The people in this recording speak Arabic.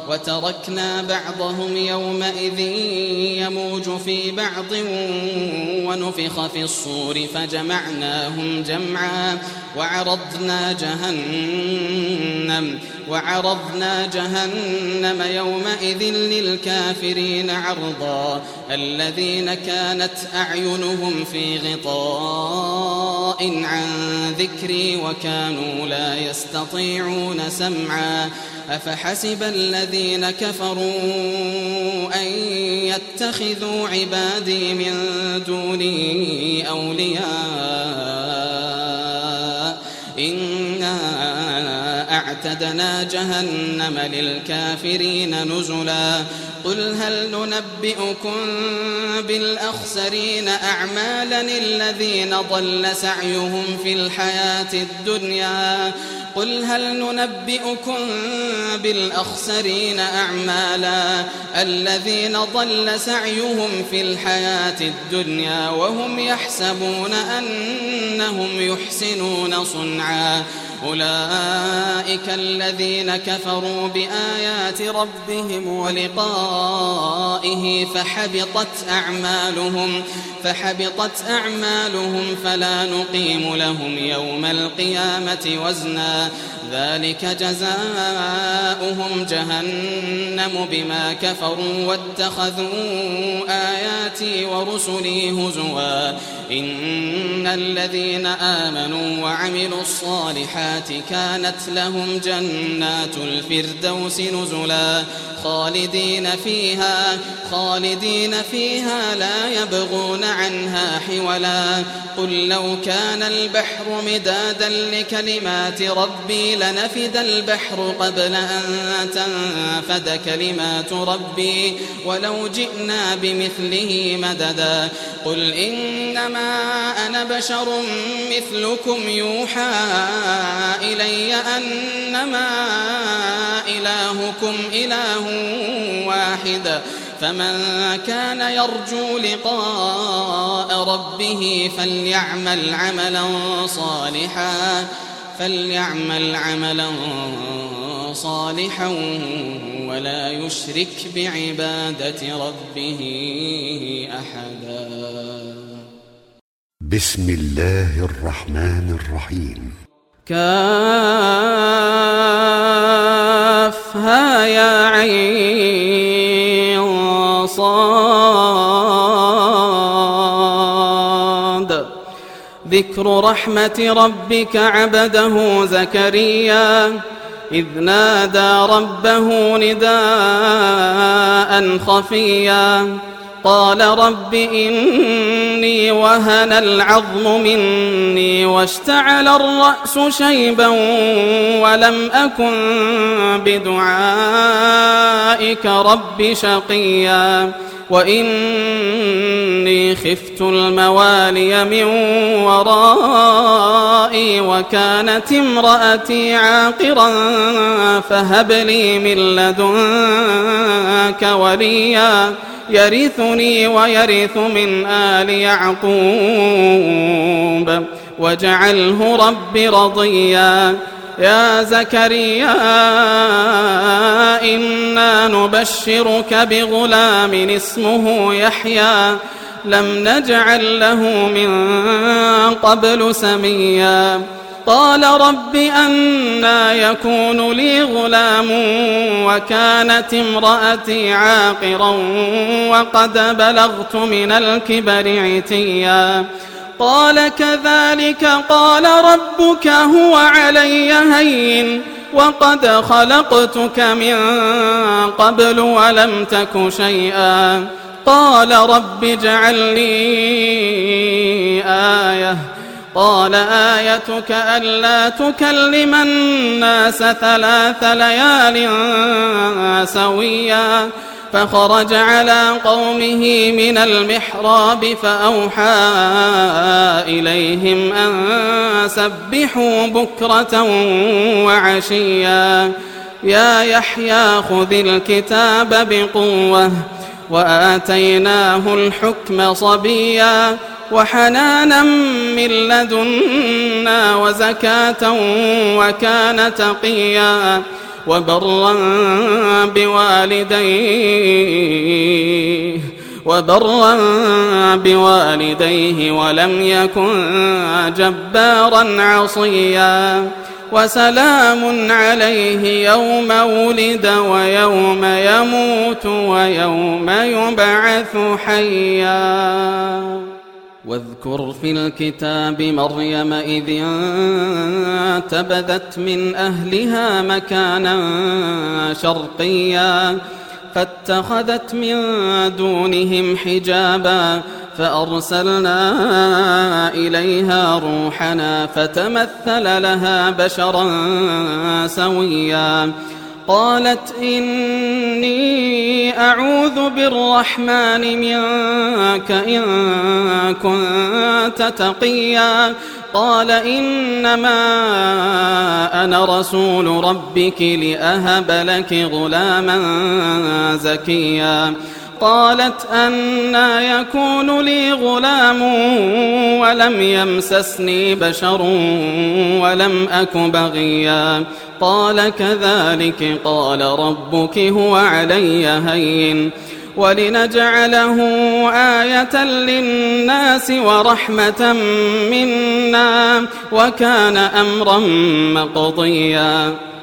وتركنا بعضهم يومئذ يموج في بعض ونفخ في الصور فجمعناهم جمعا وعرضنا جهنم يومئذ للكافرين عرضا الذين كانت أعينهم في غطاء عن ذكري وكانوا لا يستطيعون سمعا أفحسب الذين كفروا أن يتخذوا عبادي من دوني أولياء إنا أعتدنا جهنم للكافرين نزلا قل هل ننبئكم بالأخسرين أعمالا الذين ضل سعيهم في الحياة الدنيا قل هل ننبئكم بالأخسرين أعمالا الذين ضل سعيهم في الحياة الدنيا وهم يحسبون أنهم يحسنون صنعا أولئك الذين كفروا بآيات ربهم ولقائه فحبطت أعمالهم فلا نقيم لهم يوم القيامة وزنا ذلك جزاؤهم جهنم بما كفروا واتخذوا آياتي ورسلي هزوا إن الذين آمنوا وعملوا الصالحات كانت لهم جنات الفردوس نزلا خالدين فيها لا يبغون عنها حولا قل لو كان البحر مدادا لكلمات ربي لنفد البحر قبل أن تنفد كلمات ربي ولو جئنا بمثله مددا قل إنما أنا بشر مثلكم يوحى إلي أنما إلهكم إله واحد فمن كان يرجو لقاء ربه فليعمل عملا صالحا ولا يشرك بعبادة ربه أحدا. بسم الله الرحمن الرحيم. كافها يا عين صاد ذكر رحمة ربك عبده زكريا إذ نادى ربه نداء خفيا قال رب إني وهن العظم مني واشتعل الرأس شيبا ولم أكن بدعائك رب شقيا وإني خفت الموالي من ورائي وكانت امرأتي عاقرا فهب لي من لدنك وليا يرثني ويرث من آل يعقوب واجعله رب رضيا. يا زكريا إنا نبشرك بغلام اسمه يحيى لم نجعل له من قبل سميا قال رب أنى يكون لي غلام وكانت امرأتي عاقرا وقد بلغت من الكبر عتيا قال كذلك قال ربك هو علي هين وقد خلقتك من قبل ولم تك شيئا قال رب اجعل لي آية قال آيتك ألا تكلم الناس 3 ليال سويا فخرج على قومه من المحراب فأوحى إليهم أن سبحوا بكرة وعشيا يا يحيى خذ الكتاب بقوة وآتيناه الحكم صبيا وحنانا من لدنا وزكاة وكان تقيا وبرا بوالديه ولم يكن جبارا عصيا وسلام عليه يوم ولد ويوم يموت ويوم يبعث حيا واذكر في الكتاب مريم إذ انتبذت من أهلها مكانا شرقيا فاتخذت من دونهم حجابا فأرسلنا إليها روحنا فتمثل لها بشرا سويا قالت إني أعوذ بالرحمن منك إن كنت تقيا قال إنما أنا رسول ربك لأهب لك غلاما زكيا قالت أنى يكون لي غلام ولم يمسسني بشر ولم أك بغيا قال كذلك قال ربك هو علي هين ولنجعله آية للناس ورحمة منا وكان أمرا مقضيا